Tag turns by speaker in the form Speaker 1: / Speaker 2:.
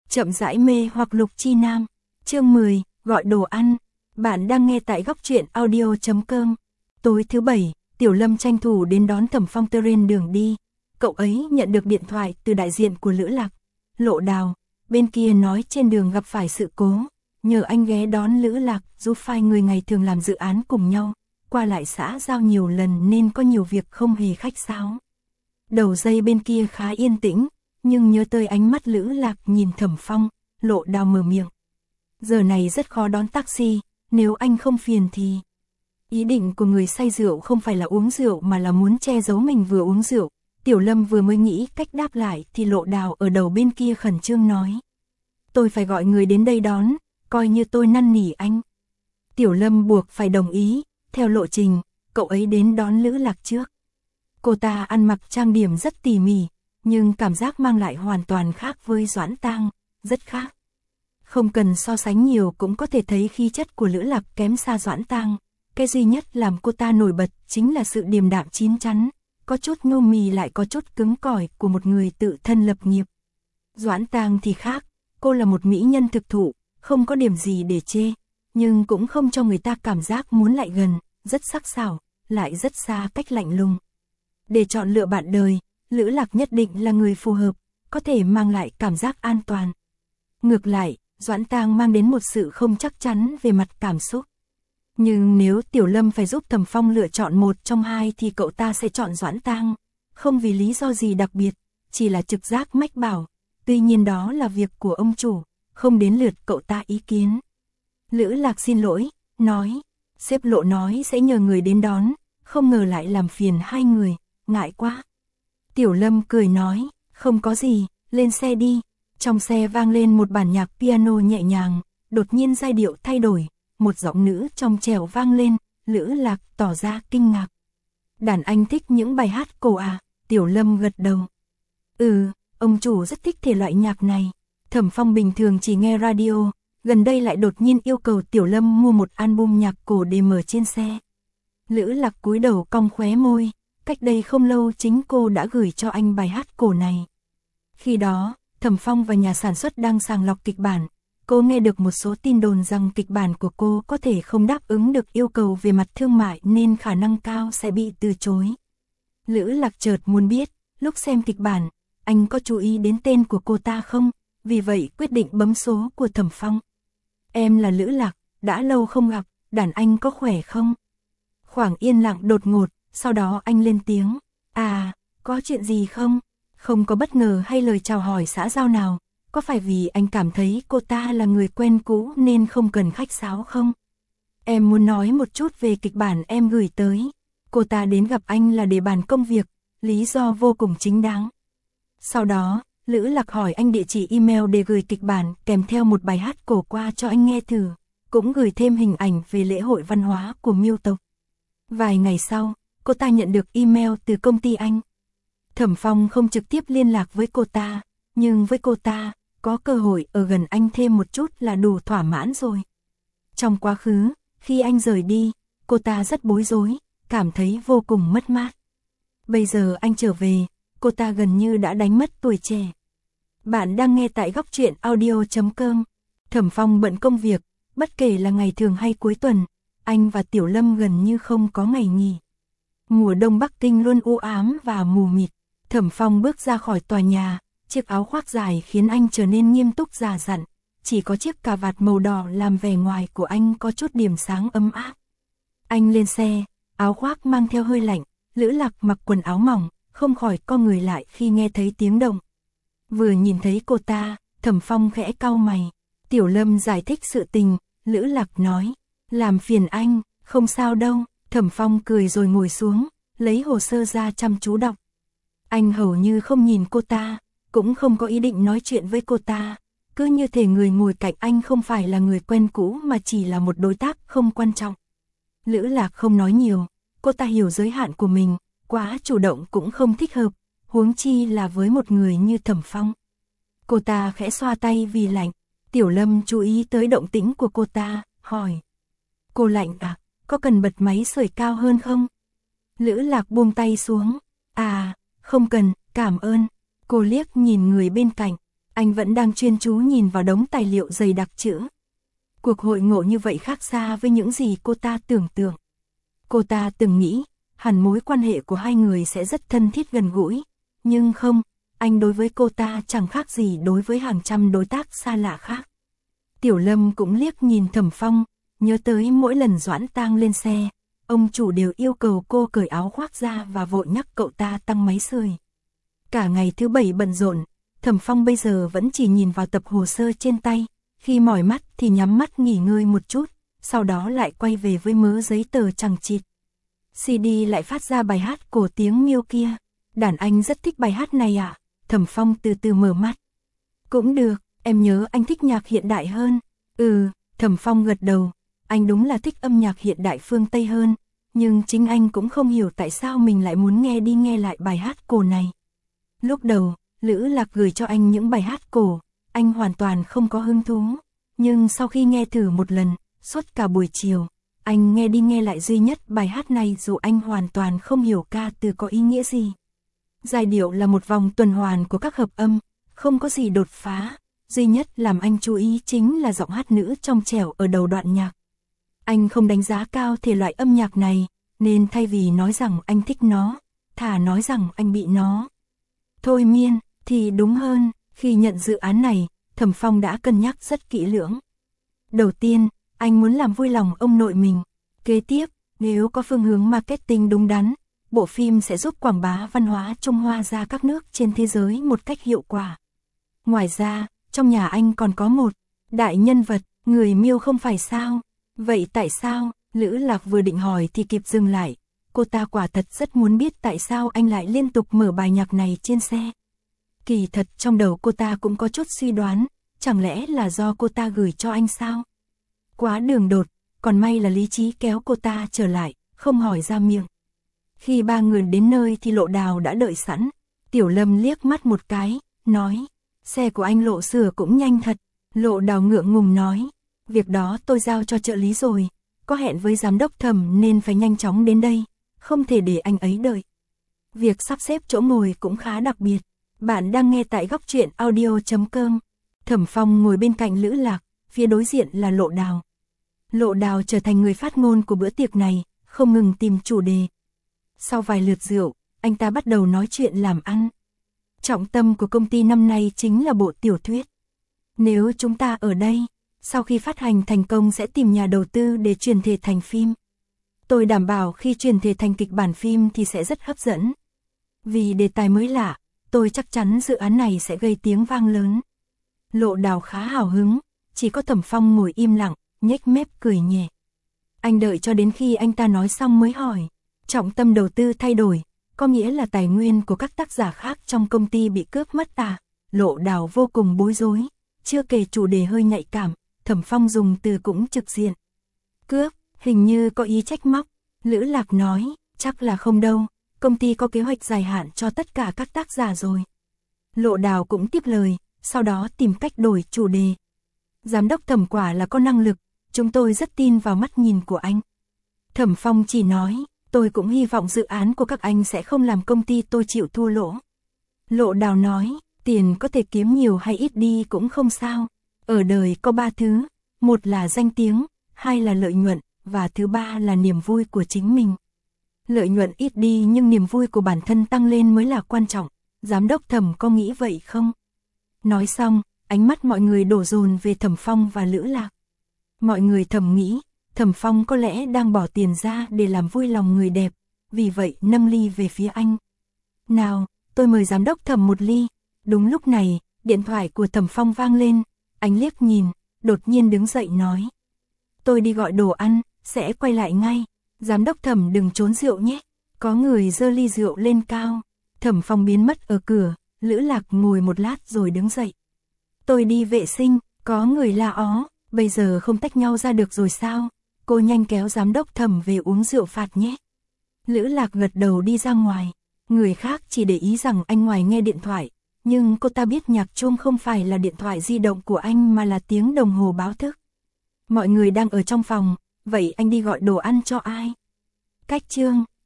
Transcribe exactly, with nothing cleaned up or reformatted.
Speaker 1: Chậm rãi mê hoặc Lục Chi Nam. Chương mười, gọi đồ ăn. Bạn đang nghe tại góc truyện audio chấm com. Tối thứ bảy, Tiểu Lâm tranh thủ đến đón Thẩm Phong trên đường đi. Cậu ấy nhận được điện thoại từ đại diện của Lữ Lạc, Lộ Đào. Bên kia nói trên đường gặp phải sự cố, nhờ anh ghé đón Lữ Lạc giúp phai người ngày thường làm dự án cùng nhau, qua lại xã giao nhiều lần nên có nhiều việc không hề khách sáo. Đầu dây bên kia khá yên tĩnh, nhưng nhớ tới ánh mắt Lữ Lạc nhìn Thẩm Phong, Lộ Đào mở miệng. Giờ này rất khó đón taxi, nếu anh không phiền thì... Ý định của người say rượu không phải là uống rượu mà là muốn che giấu mình vừa uống rượu. Tiểu Lâm vừa mới nghĩ cách đáp lại thì Lộ Đào ở đầu bên kia khẩn trương nói. Tôi phải gọi người đến đây đón, coi như tôi năn nỉ anh. Tiểu Lâm buộc phải đồng ý, theo lộ trình, cậu ấy đến đón Lữ Lạc trước. Cô ta ăn mặc trang điểm rất tỉ mỉ, nhưng cảm giác mang lại hoàn toàn khác với Doãn Tang, rất khác. Không cần so sánh nhiều cũng có thể thấy khí chất của Lữ Lạc kém xa Doãn Tang. Cái duy nhất làm cô ta nổi bật chính là sự điềm đạm chín chắn, có chút ngô mì lại có chút cứng cỏi của một người tự thân lập nghiệp. Doãn Tang thì khác, cô là một mỹ nhân thực thụ, không có điểm gì để chê, nhưng cũng không cho người ta cảm giác muốn lại gần, rất sắc sảo, lại rất xa cách lạnh lùng. Để chọn lựa bạn đời, Lữ Lạc nhất định là người phù hợp, có thể mang lại cảm giác an toàn. Ngược lại, Doãn Tang mang đến một sự không chắc chắn về mặt cảm xúc. Nhưng nếu Tiểu Lâm phải giúp Thẩm Phong lựa chọn một trong hai thì cậu ta sẽ chọn Doãn Tang, không vì lý do gì đặc biệt, chỉ là trực giác mách bảo. Tuy nhiên đó là việc của ông chủ, không đến lượt cậu ta ý kiến. Lữ Lạc xin lỗi, nói, sếp Lộ nói sẽ nhờ người đến đón, không ngờ lại làm phiền hai người, ngại quá. Tiểu Lâm cười nói, không có gì, lên xe đi. Trong xe vang lên một bản nhạc piano nhẹ nhàng, đột nhiên giai điệu thay đổi, một giọng nữ trong trẻo vang lên, Lữ Lạc tỏ ra kinh ngạc. Đàn anh thích những bài hát cổ à? Tiểu Lâm gật đầu. Ừ, ông chủ rất thích thể loại nhạc này. Thẩm Phong bình thường chỉ nghe radio, gần đây lại đột nhiên yêu cầu Tiểu Lâm mua một album nhạc cổ để mở trên xe. Lữ Lạc cúi đầu cong khóe môi, cách đây không lâu chính cô đã gửi cho anh bài hát cổ này. Khi đó, Thẩm Phong và nhà sản xuất đang sàng lọc kịch bản, cô nghe được một số tin đồn rằng kịch bản của cô có thể không đáp ứng được yêu cầu về mặt thương mại nên khả năng cao sẽ bị từ chối. Lữ Lạc chợt muốn biết, lúc xem kịch bản, anh có chú ý đến tên của cô ta không? Vì vậy quyết định bấm số của Thẩm Phong. Em là Lữ Lạc, đã lâu không gặp, đàn anh có khỏe không? Khoảng yên lặng đột ngột, sau đó anh lên tiếng. À, có chuyện gì không? Không có bất ngờ hay lời chào hỏi xã giao nào, có phải vì anh cảm thấy cô ta là người quen cũ nên không cần khách sáo không? Em muốn nói một chút về kịch bản em gửi tới. Cô ta đến gặp anh là để bàn công việc, lý do vô cùng chính đáng. Sau đó, Lữ Lạc hỏi anh địa chỉ email để gửi kịch bản kèm theo một bài hát cổ qua cho anh nghe thử, cũng gửi thêm hình ảnh về lễ hội văn hóa của Miêu tộc. Vài ngày sau, cô ta nhận được email từ công ty anh. Thẩm Phong không trực tiếp liên lạc với cô ta, nhưng với cô ta, có cơ hội ở gần anh thêm một chút là đủ thỏa mãn rồi. Trong quá khứ, khi anh rời đi, cô ta rất bối rối, cảm thấy vô cùng mất mát. Bây giờ anh trở về, cô ta gần như đã đánh mất tuổi trẻ. Bạn đang nghe tại góc truyện audio chấm com. Thẩm Phong bận công việc, bất kể là ngày thường hay cuối tuần, anh và Tiểu Lâm gần như không có ngày nghỉ. Mùa đông Bắc Kinh luôn u ám và mù mịt. Thẩm Phong bước ra khỏi tòa nhà, chiếc áo khoác dài khiến anh trở nên nghiêm túc già dặn, chỉ có chiếc cà vạt màu đỏ làm vẻ ngoài của anh có chút điểm sáng ấm áp. Anh lên xe, áo khoác mang theo hơi lạnh, Lữ Lạc mặc quần áo mỏng, không khỏi co người lại khi nghe thấy tiếng động. Vừa nhìn thấy cô ta, Thẩm Phong khẽ cau mày. Tiểu Lâm giải thích sự tình, Lữ Lạc nói, làm phiền anh, không sao đâu. Thẩm Phong cười rồi ngồi xuống, lấy hồ sơ ra chăm chú đọc. Anh hầu như không nhìn cô ta, cũng không có ý định nói chuyện với cô ta, cứ như thể người ngồi cạnh anh không phải là người quen cũ mà chỉ là một đối tác không quan trọng. Lữ Lạc không nói nhiều, cô ta hiểu giới hạn của mình, quá chủ động cũng không thích hợp, huống chi là với một người như Thẩm Phong. Cô ta khẽ xoa tay vì lạnh, Tiểu Lâm chú ý tới động tĩnh của cô ta, hỏi. Cô lạnh à, có cần bật máy sưởi cao hơn không? Lữ Lạc buông tay xuống, à, không cần, cảm ơn. Cô liếc nhìn người bên cạnh, Anh vẫn đang chuyên chú nhìn vào đống tài liệu dày đặc chữ. Cuộc hội ngộ như vậy khác xa với những gì cô ta tưởng tượng. Cô ta từng nghĩ, hẳn mối quan hệ của hai người sẽ rất thân thiết gần gũi. Nhưng không, anh đối với cô ta chẳng khác gì đối với hàng trăm đối tác xa lạ khác. Tiểu Lâm cũng liếc nhìn Thẩm Phong, nhớ tới mỗi lần Doãn Tang lên xe, ông chủ đều yêu cầu cô cởi áo khoác ra và vội nhắc cậu ta tăng máy sưởi. Cả ngày thứ bảy bận rộn, Thẩm Phong bây giờ vẫn chỉ nhìn vào tập hồ sơ trên tay, khi mỏi mắt thì nhắm mắt nghỉ ngơi một chút, sau đó lại quay về với mớ giấy tờ chằng chịt. xê đê lại phát ra bài hát cổ tiếng Miêu kia. Đàn anh rất thích bài hát này à? Thẩm Phong từ từ mở mắt. Cũng được, em nhớ anh thích nhạc hiện đại hơn. Ừ, Thẩm Phong gật đầu, anh đúng là thích âm nhạc hiện đại phương Tây hơn, nhưng chính anh cũng không hiểu tại sao mình lại muốn nghe đi nghe lại bài hát cổ này. Lúc đầu, Lữ Lạc gửi cho anh những bài hát cổ, anh hoàn toàn không có hứng thú, nhưng sau khi nghe thử một lần, suốt cả buổi chiều, anh nghe đi nghe lại duy nhất bài hát này dù anh hoàn toàn không hiểu ca từ có ý nghĩa gì. Giai điệu là một vòng tuần hoàn của các hợp âm, không có gì đột phá, duy nhất làm anh chú ý chính là giọng hát nữ trong trẻo ở đầu đoạn nhạc. Anh không đánh giá cao thể loại âm nhạc này, nên thay vì nói rằng anh thích nó, thà nói rằng anh bị nó thôi miên, thì đúng hơn. Khi nhận dự án này, Thẩm Phong đã cân nhắc rất kỹ lưỡng. Đầu tiên, anh muốn làm vui lòng ông nội mình. Kế tiếp, nếu có phương hướng marketing đúng đắn, bộ phim sẽ giúp quảng bá văn hóa Trung Hoa ra các nước trên thế giới một cách hiệu quả. Ngoài ra, trong nhà anh còn có một đại nhân vật, người Miêu không phải sao? Vậy tại sao? Lữ Lạc vừa định hỏi thì kịp dừng lại. Cô ta quả thật rất muốn biết tại sao anh lại liên tục mở bài nhạc này trên xe. Kỳ thật trong đầu cô ta cũng có chút suy đoán, chẳng lẽ là do cô ta gửi cho anh sao? Quá đường đột, còn may là lý trí kéo cô ta trở lại, không hỏi ra miệng. Khi ba người đến nơi thì Lộ Đào đã đợi sẵn. Tiểu Lâm liếc mắt một cái, nói, xe của anh Lộ sửa cũng nhanh thật. Lộ Đào ngượng ngùng nói, việc đó tôi giao cho trợ lý rồi, có hẹn với giám đốc Thẩm nên phải nhanh chóng đến đây, không thể để anh ấy đợi. Việc sắp xếp chỗ ngồi cũng khá đặc biệt. Bạn đang nghe tại góc truyện audio chấm com. Thẩm Phong ngồi bên cạnh Lữ Lạc, phía đối diện là Lộ Đào. Lộ Đào trở thành người phát ngôn của bữa tiệc này, không ngừng tìm chủ đề. Sau vài lượt rượu, anh ta bắt đầu nói chuyện làm ăn. Trọng tâm của công ty năm nay chính là bộ tiểu thuyết. Nếu chúng ta ở đây, sau khi phát hành thành công sẽ tìm nhà đầu tư để chuyển thể thành phim. Tôi đảm bảo khi chuyển thể thành kịch bản phim thì sẽ rất hấp dẫn. Vì đề tài mới lạ, tôi chắc chắn dự án này sẽ gây tiếng vang lớn. Lộ Đào khá hào hứng, chỉ có Thẩm Phong ngồi im lặng, nhếch mép cười nhẹ. Anh đợi cho đến khi anh ta nói xong mới hỏi, trọng tâm đầu tư thay đổi, có nghĩa là tài nguyên của các tác giả khác trong công ty bị cướp mất à? Lộ Đào vô cùng bối rối, chưa kể chủ đề hơi nhạy cảm, Thẩm Phong dùng từ cũng trực diện. Cướp, hình như có ý trách móc. Lữ Lạc nói, chắc là không đâu, công ty có kế hoạch dài hạn cho tất cả các tác giả rồi. Lộ Đào cũng tiếp lời, sau đó tìm cách đổi chủ đề. Giám đốc Thẩm quả là có năng lực, chúng tôi rất tin vào mắt nhìn của anh. Thẩm Phong chỉ nói, tôi cũng hy vọng dự án của các anh sẽ không làm công ty tôi chịu thua lỗ. Lộ Đào nói, tiền có thể kiếm nhiều hay ít đi cũng không sao. Ở đời có ba thứ, một là danh tiếng, hai là lợi nhuận, và thứ ba là niềm vui của chính mình. Lợi nhuận ít đi nhưng niềm vui của bản thân tăng lên mới là quan trọng. Giám đốc Thẩm có nghĩ vậy không? Nói xong, ánh mắt mọi người đổ dồn về Thẩm Phong và Lữ Lạc. Mọi người thầm nghĩ, Thẩm Phong có lẽ đang bỏ tiền ra để làm vui lòng người đẹp, vì vậy nâng ly về phía anh. Nào, tôi mời giám đốc Thẩm một ly. Đúng lúc này, điện thoại của Thẩm Phong vang lên, anh liếc nhìn, đột nhiên đứng dậy nói. Tôi đi gọi đồ ăn, sẽ quay lại ngay. Giám đốc Thẩm đừng trốn rượu nhé. Có người giơ ly rượu lên cao. Thẩm Phong biến mất ở cửa, Lữ Lạc ngồi một lát rồi đứng dậy. Tôi đi vệ sinh, có người la ó, bây giờ không tách nhau ra được rồi sao? Cô nhanh kéo giám đốc Thẩm về uống rượu phạt nhé. Lữ Lạc gật đầu đi ra ngoài. Người khác chỉ để ý rằng anh ngoài nghe điện thoại, nhưng cô ta biết nhạc chuông không phải là điện thoại di động của anh mà là tiếng đồng hồ báo thức. Mọi người đang ở trong phòng, vậy anh đi gọi đồ ăn cho ai? Cách chương